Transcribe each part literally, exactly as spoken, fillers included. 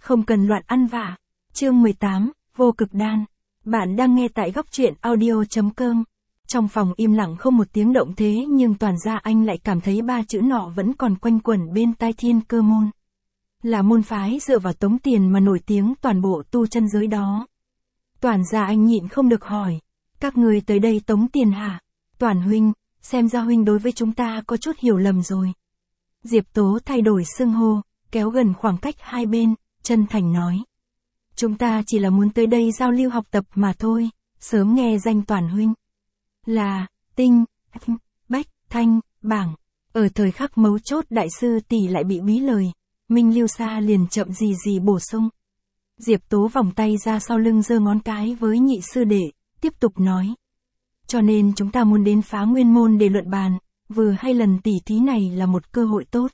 Không cần loạn ăn vạ. Chương mười tám, vô cực đan. Bạn đang nghe tại góc truyện audio.com. Trong phòng im lặng không một tiếng động thế nhưng Toàn Gia Anh lại cảm thấy ba chữ nọ vẫn còn quanh quẩn bên tai Thiên Cơ môn. Là môn phái dựa vào tống tiền mà nổi tiếng toàn bộ tu chân giới đó. Toàn Gia Anh nhịn không được hỏi. Các người tới đây tống tiền hả? Toàn huynh, xem ra huynh đối với chúng ta có chút hiểu lầm rồi. Diệp Tố thay đổi xưng hô, kéo gần khoảng cách hai bên, chân thành nói. Chúng ta chỉ là muốn tới đây giao lưu học tập mà thôi, sớm nghe danh Toàn huynh. Là, tinh, bách, thanh, bảng. Ở thời khắc mấu chốt đại sư tỷ lại bị bí lời, Minh Lưu Sa liền chậm gì gì bổ sung. Diệp Tố vòng tay ra sau lưng giơ ngón cái với nhị sư đệ, tiếp tục nói. Cho nên chúng ta muốn đến Phá Nguyên môn để luận bàn, vừa hay lần tỉ thí này là một cơ hội tốt.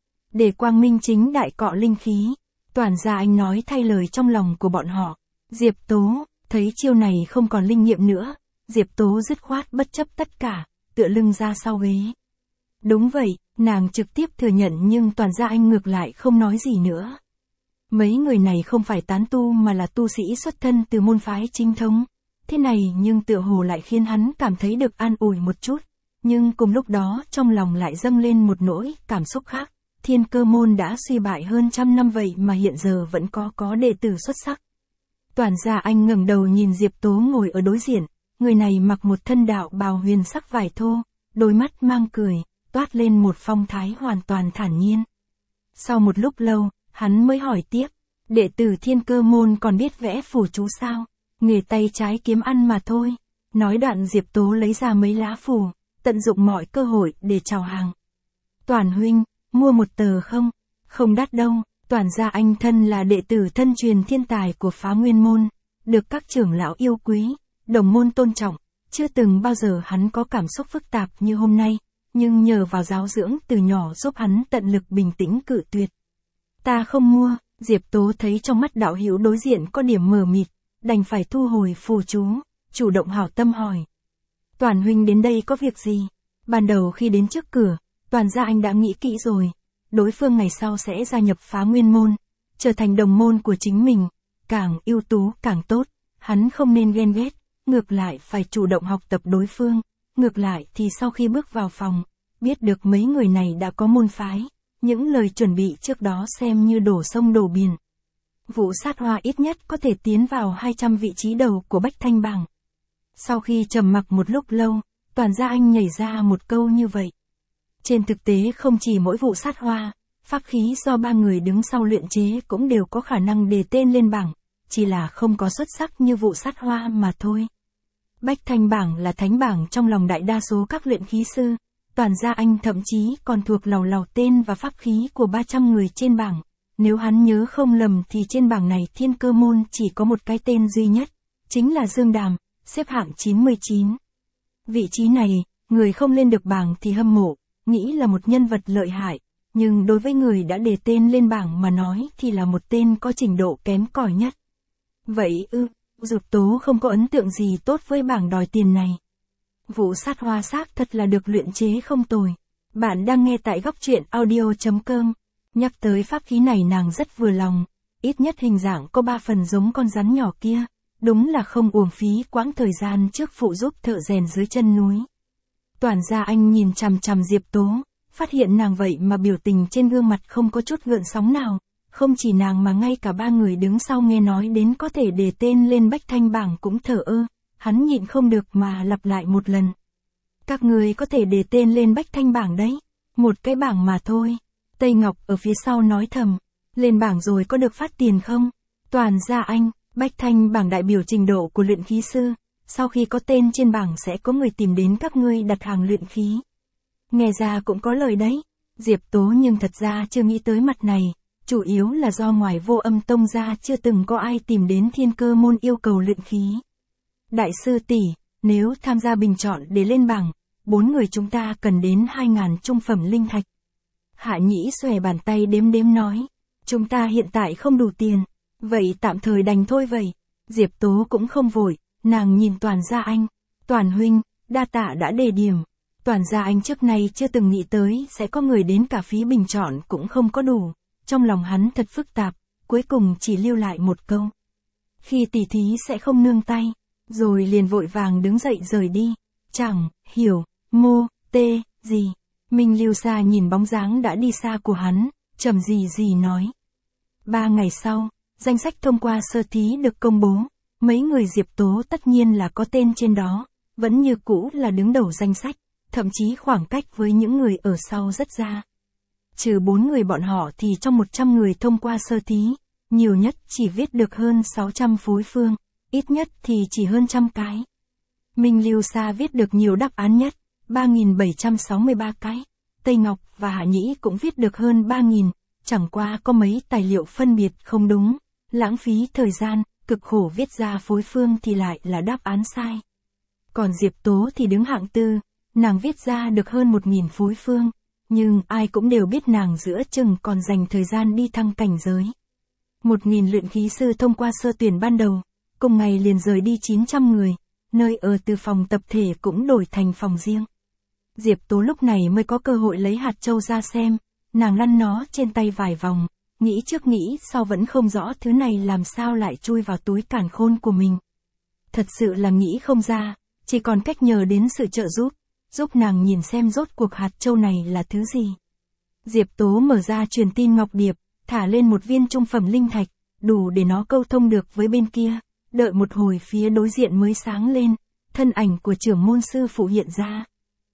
Để quang minh chính đại cọ linh khí, Toàn Gia Anh nói thay lời trong lòng của bọn họ. Diệp Tố, thấy chiêu này không còn linh nghiệm nữa, Diệp Tố dứt khoát bất chấp tất cả, tựa lưng ra sau ghế. Đúng vậy, nàng trực tiếp thừa nhận nhưng Toàn Gia Anh ngược lại không nói gì nữa. Mấy người này không phải tán tu mà là tu sĩ xuất thân từ môn phái chính thống. Thế này nhưng tựa hồ lại khiến hắn cảm thấy được an ủi một chút. Nhưng cùng lúc đó trong lòng lại dâng lên một nỗi cảm xúc khác. Thiên Cơ môn đã suy bại hơn trăm năm vậy mà hiện giờ vẫn có có đệ tử xuất sắc. Toàn Gia Anh ngẩng đầu nhìn Diệp Tố ngồi ở đối diện. Người này mặc một thân đạo bào huyền sắc vải thô, đôi mắt mang cười, toát lên một phong thái hoàn toàn thản nhiên. Sau một lúc lâu, hắn mới hỏi tiếp, đệ tử Thiên Cơ môn còn biết vẽ phù chú sao? Nghề tay trái kiếm ăn mà thôi. Nói đoạn Diệp Tố lấy ra mấy lá phù, tận dụng mọi cơ hội để chào hàng. Toàn huynh, mua một tờ không? Không đắt đâu. Toàn Gia Anh thân là đệ tử thân truyền thiên tài của Phá Nguyên môn, được các trưởng lão yêu quý, đồng môn tôn trọng, chưa từng bao giờ hắn có cảm xúc phức tạp như hôm nay, nhưng nhờ vào giáo dưỡng từ nhỏ giúp hắn tận lực bình tĩnh cự tuyệt. Ta không mua. Diệp Tố thấy trong mắt đạo hữu đối diện có điểm mờ mịt, đành phải thu hồi phù chú, chủ động hảo tâm hỏi. Toàn huynh đến đây có việc gì? Ban đầu khi đến trước cửa, Toàn Gia Anh đã nghĩ kỹ rồi, đối phương ngày sau sẽ gia nhập Phá Nguyên môn, trở thành đồng môn của chính mình, càng ưu tú càng tốt, hắn không nên ghen ghét, ngược lại phải chủ động học tập đối phương, ngược lại thì sau khi bước vào phòng, biết được mấy người này đã có môn phái, những lời chuẩn bị trước đó xem như đổ sông đổ biển. Vụ Sát Hoa ít nhất có thể tiến vào hai trăm vị trí đầu của Bách Thanh bảng. Sau khi trầm mặc một lúc lâu, Toàn Gia Anh nhảy ra một câu như vậy. Trên thực tế không chỉ mỗi Vụ Sát Hoa, pháp khí do ba người đứng sau luyện chế cũng đều có khả năng đề tên lên bảng, chỉ là không có xuất sắc như Vụ Sát Hoa mà thôi. Bách Thanh bảng là thánh bảng trong lòng đại đa số các luyện khí sư, Toàn Gia Anh thậm chí còn thuộc lầu lầu tên và pháp khí của ba trăm người trên bảng. Nếu hắn nhớ không lầm thì trên bảng này Thiên Cơ môn chỉ có một cái tên duy nhất, chính là Dương Đàm, xếp hạng chín mươi chín. Vị trí này, người không lên được bảng thì hâm mộ, nghĩ là một nhân vật lợi hại, nhưng đối với người đã đề tên lên bảng mà nói thì là một tên có trình độ kém cỏi nhất. Vậy ư, Diệp Tố không có ấn tượng gì tốt với bảng đòi tiền này. Vụ Sát Hoa xác thật là được luyện chế không tồi. Bạn đang nghe tại góc truyện audio.com. Nhắc tới pháp khí này nàng rất vừa lòng, ít nhất hình dạng có ba phần giống con rắn nhỏ kia, đúng là không uổng phí quãng thời gian trước phụ giúp thợ rèn dưới chân núi. Toàn Gia Anh nhìn chằm chằm Diệp Tố, phát hiện nàng vậy mà biểu tình trên gương mặt không có chút gợn sóng nào, không chỉ nàng mà ngay cả ba người đứng sau nghe nói đến có thể đề tên lên Bách Thanh bảng cũng thở ơ, hắn nhịn không được mà lặp lại một lần. Các người có thể đề tên lên Bách Thanh bảng đấy, một cái bảng mà thôi. Tây Ngọc ở phía sau nói thầm, lên bảng rồi có được phát tiền không? Toàn Gia Anh, Bách Thanh bảng đại biểu trình độ của luyện khí sư, sau khi có tên trên bảng sẽ có người tìm đến các ngươi đặt hàng luyện khí. Nghe ra cũng có lời đấy, Diệp Tố nhưng thật ra chưa nghĩ tới mặt này, chủ yếu là do ngoài Vô Âm tông ra chưa từng có ai tìm đến Thiên Cơ môn yêu cầu luyện khí. Đại sư tỷ, nếu tham gia bình chọn để lên bảng, bốn người chúng ta cần đến hai ngàn trung phẩm linh thạch. Hạ Nhĩ xòe bàn tay đếm đếm nói, chúng ta hiện tại không đủ tiền, vậy tạm thời đành thôi vậy. Diệp Tố cũng không vội, nàng nhìn Toàn Gia Anh, Toàn huynh, đa tạ đã đề điểm. Toàn Gia Anh trước nay chưa từng nghĩ tới sẽ có người đến cả phí bình chọn cũng không có đủ, trong lòng hắn thật phức tạp, cuối cùng chỉ lưu lại một câu. Khi tỉ thí sẽ không nương tay, rồi liền vội vàng đứng dậy rời đi. Chẳng, hiểu, mô, tê, gì. Minh Lưu Sa nhìn bóng dáng đã đi xa của hắn, trầm gì gì nói. Ba ngày sau, danh sách thông qua sơ thí được công bố. Mấy người Diệp Tố tất nhiên là có tên trên đó, vẫn như cũ là đứng đầu danh sách, thậm chí khoảng cách với những người ở sau rất xa. Trừ bốn người bọn họ thì trong một trăm người thông qua sơ thí, nhiều nhất chỉ viết được hơn sáu trăm phối phương, ít nhất thì chỉ hơn trăm cái. Minh Lưu Sa viết được nhiều đáp án nhất, ba nghìn bảy trăm sáu mươi ba cái. Tây Ngọc và Hạ Nhĩ cũng viết được hơn ba nghìn, chẳng qua có mấy tài liệu phân biệt không đúng, lãng phí thời gian, cực khổ viết ra phối phương thì lại là đáp án sai. Còn Diệp Tố thì đứng hạng tư, nàng viết ra được hơn một nghìn phối phương, nhưng ai cũng đều biết nàng giữa chừng còn dành thời gian đi thăng cảnh giới. Một nghìn luyện khí sư thông qua sơ tuyển ban đầu, cùng ngày liền rời đi chín trăm người, nơi ở từ phòng tập thể cũng đổi thành phòng riêng. Diệp Tố lúc này mới có cơ hội lấy hạt châu ra xem, nàng lăn nó trên tay vài vòng, nghĩ trước nghĩ sau vẫn không rõ thứ này làm sao lại chui vào túi càn khôn của mình. Thật sự là nghĩ không ra, chỉ còn cách nhờ đến sự trợ giúp, giúp nàng nhìn xem rốt cuộc hạt châu này là thứ gì. Diệp Tố mở ra truyền tin ngọc điệp, thả lên một viên trung phẩm linh thạch, đủ để nó câu thông được với bên kia, đợi một hồi phía đối diện mới sáng lên, thân ảnh của trưởng môn sư phụ hiện ra.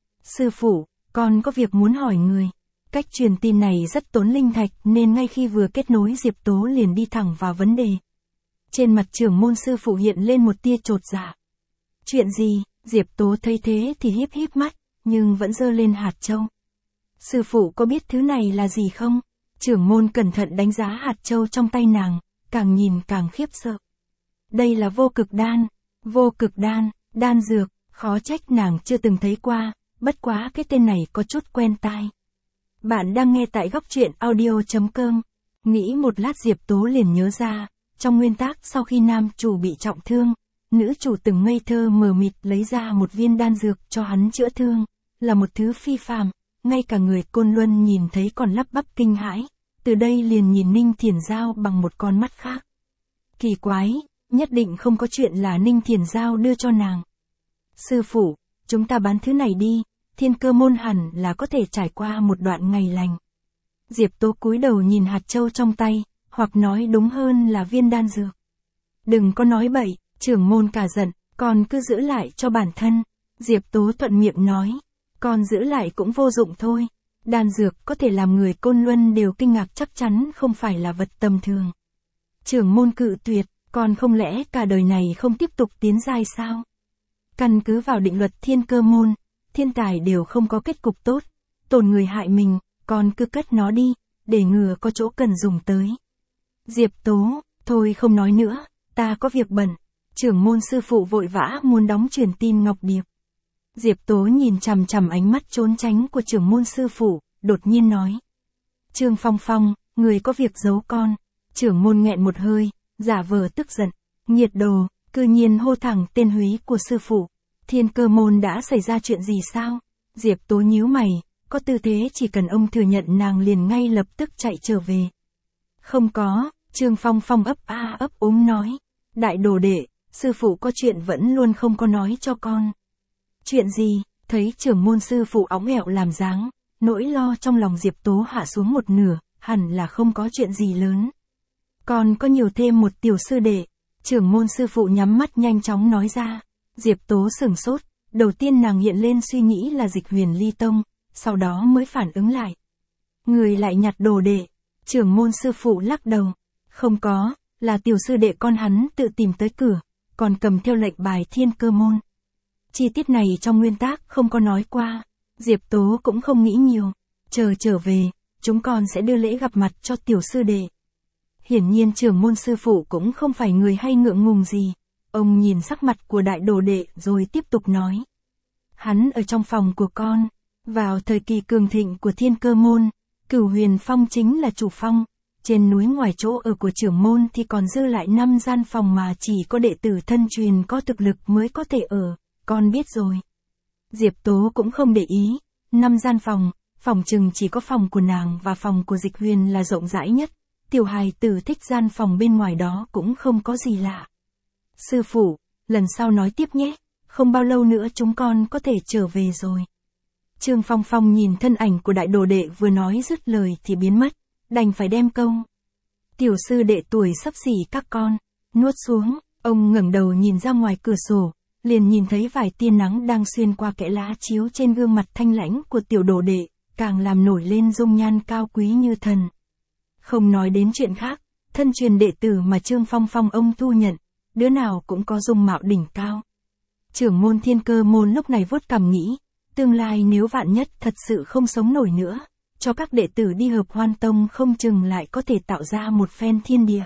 Sư phụ, con có việc muốn hỏi người. Cách truyền tin này rất tốn linh thạch nên ngay khi vừa kết nối Diệp Tố liền đi thẳng vào vấn đề. Trên mặt trưởng môn sư phụ hiện lên một tia chột dạ. Chuyện gì? Diệp Tố thấy thế thì híp híp mắt, nhưng vẫn giơ lên hạt châu. Sư phụ có biết thứ này là gì không? Trưởng môn cẩn thận đánh giá hạt châu trong tay nàng, càng nhìn càng khiếp sợ. Đây là vô cực đan. Vô cực đan, đan dược, khó trách nàng chưa từng thấy qua, bất quá cái tên này có chút quen tai. Bạn đang nghe tại góc truyện audio chấm com. Nghĩ một lát Diệp Tố liền nhớ ra, trong nguyên tắc sau khi nam chủ bị trọng thương, nữ chủ từng ngây thơ mờ mịt lấy ra một viên đan dược cho hắn chữa thương, là một thứ phi phàm, ngay cả người Côn Luân nhìn thấy còn lắp bắp kinh hãi, từ đây liền nhìn Ninh Thiền Giao bằng một con mắt khác. Kỳ quái, nhất định không có chuyện là Ninh Thiền Giao đưa cho nàng. Sư phụ, chúng ta bán thứ này đi, Thiên Cơ môn hẳn là có thể trải qua một đoạn ngày lành. Diệp Tố cúi đầu nhìn hạt châu trong tay, hoặc nói đúng hơn là viên đan dược. Đừng có nói bậy, trưởng môn cả giận, con cứ giữ lại cho bản thân. Diệp Tố thuận miệng nói, con giữ lại cũng vô dụng thôi. Đan dược có thể làm người Côn Luân đều kinh ngạc, chắc chắn không phải là vật tầm thường. Trưởng môn cự tuyệt, con không lẽ cả đời này không tiếp tục tiến giai sao? Căn cứ vào định luật Thiên Cơ môn, thiên tài đều không có kết cục tốt, tổn người hại mình, con cứ cất nó đi, để ngừa có chỗ cần dùng tới. Diệp Tố, thôi không nói nữa, ta có việc bận. Trưởng môn sư phụ vội vã muốn đóng truyền tin ngọc điệp. Diệp Tố nhìn chằm chằm ánh mắt trốn tránh của trưởng môn sư phụ, đột nhiên nói. Trương Phong Phong, người có việc giấu con. Trưởng môn nghẹn một hơi, giả vờ tức giận. Nhiệt đồ, cư nhiên hô thẳng tên húy của sư phụ. Thiên Cơ môn đã xảy ra chuyện gì sao? Diệp Tố nhíu mày, có tư thế chỉ cần ông thừa nhận nàng liền ngay lập tức chạy trở về. Không có, Trương Phong Phong ấp a ấp úng nói. Đại đồ đệ, sư phụ có chuyện vẫn luôn không có nói cho con. Chuyện gì? Thấy trưởng môn sư phụ óng ẹo làm dáng, nỗi lo trong lòng Diệp Tố hạ xuống một nửa, hẳn là không có chuyện gì lớn. Con có nhiều thêm một tiểu sư đệ. Trưởng môn sư phụ nhắm mắt nhanh chóng nói ra. Diệp Tố sửng sốt, đầu tiên nàng hiện lên suy nghĩ là Dịch Huyền ly tông, sau đó mới phản ứng lại. Người lại nhặt đồ đệ. Trưởng môn sư phụ lắc đầu. Không có, là tiểu sư đệ con hắn tự tìm tới cửa, còn cầm theo lệnh bài Thiên Cơ môn. Chi tiết này trong nguyên tắc không có nói qua, Diệp Tố cũng không nghĩ nhiều, chờ trở về, chúng con sẽ đưa lễ gặp mặt cho tiểu sư đệ. Hiển nhiên trưởng môn sư phụ cũng không phải người hay ngượng ngùng gì, ông nhìn sắc mặt của đại đồ đệ rồi tiếp tục nói. Hắn ở trong phòng của con, vào thời kỳ cường thịnh của Thiên Cơ môn, Cửu Huyền Phong chính là chủ phong. Trên núi ngoài chỗ ở của trưởng môn thì còn dư lại năm gian phòng mà chỉ có đệ tử thân truyền có thực lực mới có thể ở, con biết rồi. Diệp Tố cũng không để ý, năm gian phòng, phòng chừng chỉ có phòng của nàng và phòng của Dịch Huyền là rộng rãi nhất, tiểu hài tử thích gian phòng bên ngoài đó cũng không có gì lạ. Sư phụ, lần sau nói tiếp nhé, không bao lâu nữa chúng con có thể trở về rồi. Trương Phong Phong nhìn thân ảnh của đại đồ đệ vừa nói dứt lời thì biến mất, đành phải đem câu tiểu sư đệ tuổi sắp xỉ các con nuốt xuống. Ông ngẩng đầu nhìn ra ngoài cửa sổ, liền nhìn thấy vài tia nắng đang xuyên qua kẽ lá chiếu trên gương mặt thanh lãnh của tiểu đồ đệ, càng làm nổi lên dung nhan cao quý như thần. Không nói đến chuyện khác, thân truyền đệ tử mà Trương Phong Phong ông thu nhận, đứa nào cũng có dung mạo đỉnh cao. Trưởng môn Thiên Cơ môn lúc này vuốt cằm nghĩ, tương lai nếu Vạn Nhất thật sự không sống nổi nữa, cho các đệ tử đi Hợp Hoan Tông không chừng lại có thể tạo ra một phen thiên địa.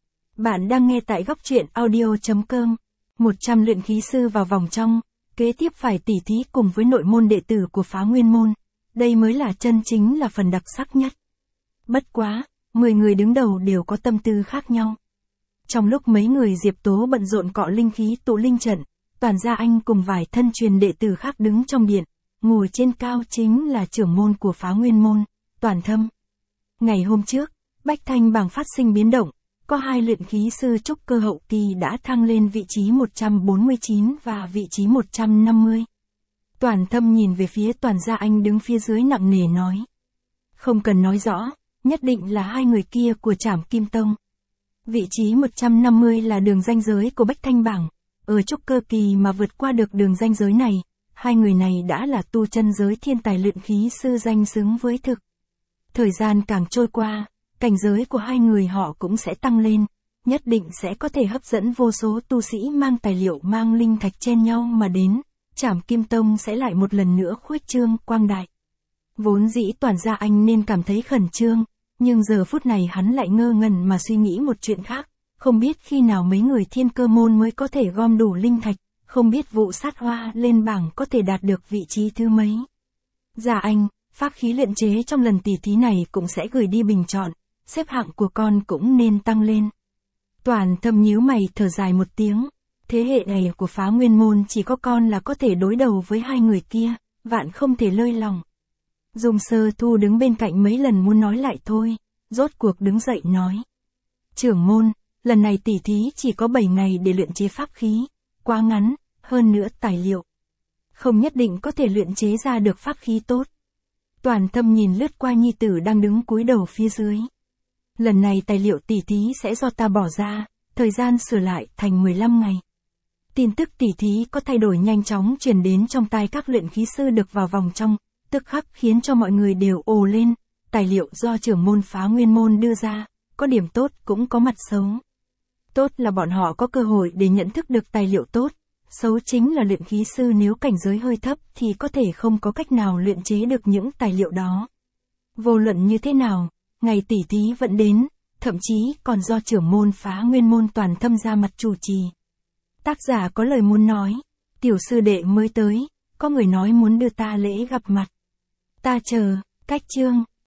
Bạn đang nghe tại góc truyện audio chấm com. một trăm luyện khí sư vào vòng trong, kế tiếp phải tỉ thí cùng với nội môn đệ tử của Phá Nguyên môn. Đây mới là chân chính là phần đặc sắc nhất. Bất quá, mười người đứng đầu đều có tâm tư khác nhau. Trong lúc mấy người Diệp Tố bận rộn cọ linh khí tụ linh trận, Toàn Gia Anh cùng vài thân truyền đệ tử khác đứng trong điện, ngồi trên cao chính là trưởng môn của Phá Nguyên môn, Toàn Thâm. Ngày hôm trước, Bách Thanh bảng phát sinh biến động, có hai luyện khí sư trúc cơ hậu kỳ đã thăng lên vị trí một trăm bốn mươi chín và vị trí một trăm năm mươi. Toàn Thâm nhìn về phía Toàn Gia Anh đứng phía dưới nặng nề nói. Không cần nói rõ, nhất định là hai người kia của Trảm Kim Tông. Vị trí một trăm năm mươi là đường ranh giới của Bách Thanh bảng, ở trúc cơ kỳ mà vượt qua được đường ranh giới này, hai người này đã là tu chân giới thiên tài luyện khí sư danh xứng với thực. Thời gian càng trôi qua, cảnh giới của hai người họ cũng sẽ tăng lên, nhất định sẽ có thể hấp dẫn vô số tu sĩ mang tài liệu mang linh thạch chen nhau mà đến, Trảm Kim Tông sẽ lại một lần nữa khuếch trương quang đại. Vốn dĩ Toàn Gia Anh nên cảm thấy khẩn trương, nhưng giờ phút này hắn lại ngơ ngẩn mà suy nghĩ một chuyện khác, không biết khi nào mấy người Thiên Cơ môn mới có thể gom đủ linh thạch, không biết vụ sát hoa lên bảng có thể đạt được vị trí thứ mấy. Gia Anh, pháp khí luyện chế trong lần tỉ thí này cũng sẽ gửi đi bình chọn, xếp hạng của con cũng nên tăng lên. Toàn Thâm nhíu mày thở dài một tiếng, thế hệ này của Phá Nguyên môn chỉ có con là có thể đối đầu với hai người kia, vạn không thể lơi lòng. Dung Sơ Thu đứng bên cạnh mấy lần muốn nói lại thôi, rốt cuộc đứng dậy nói. Trưởng môn, lần này tỉ thí chỉ có bảy ngày để luyện chế pháp khí, quá ngắn, hơn nữa tài liệu. Không nhất định có thể luyện chế ra được pháp khí tốt. Toàn Thâm nhìn lướt qua nhi tử đang đứng cúi đầu phía dưới. Lần này tài liệu tỉ thí sẽ do ta bỏ ra, thời gian sửa lại thành mười lăm ngày. Tin tức tỉ thí có thay đổi nhanh chóng truyền đến trong tai các luyện khí sư được vào vòng trong, tức khắc khiến cho mọi người đều ồ lên, tài liệu do trưởng môn Phá Nguyên môn đưa ra, có điểm tốt cũng có mặt xấu. Tốt là bọn họ có cơ hội để nhận thức được tài liệu tốt, xấu chính là luyện khí sư nếu cảnh giới hơi thấp thì có thể không có cách nào luyện chế được những tài liệu đó. Vô luận như thế nào, ngày tỉ thí vẫn đến, thậm chí còn do trưởng môn Phá Nguyên môn Toàn Thâm ra mặt chủ trì. Tác giả có lời muốn nói, tiểu sư đệ mới tới, có người nói muốn đưa ta lễ gặp mặt. Ta chờ, cách chương.